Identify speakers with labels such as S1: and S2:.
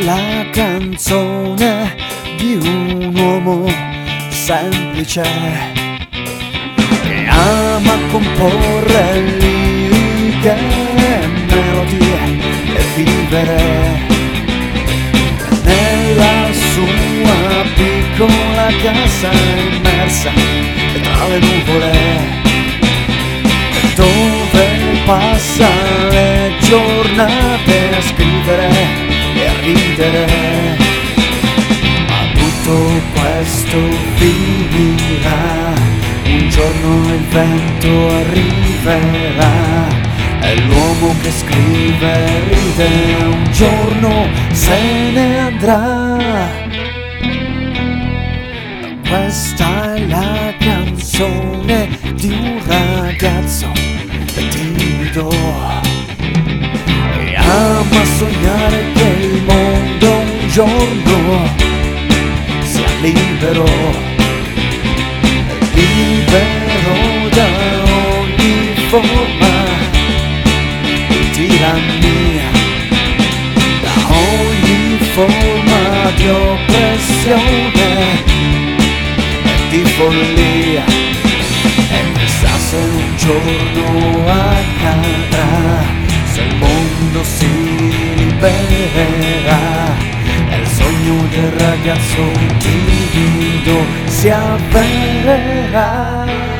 S1: la canzone di un uomo semplice che ama comporre liriche, melodie e vivere nella sua piccola casa immersa tra le nuvole, dove passa le giornate a scrivere e a ridere. Ma tutto questo finirà, un giorno il vento arriverà e l'uomo che scrive e ride un giorno se ne andrà. Questa è la canzone di un ragazzo timido che ama sognare che il mondo un giorno sia libero, libero da ogni forma di tirannia, da ogni forma di oppressione, di follia. E chissà se un giorno accadrà, se il mondo si libererà e il sogno del ragazzo timido si avvererà.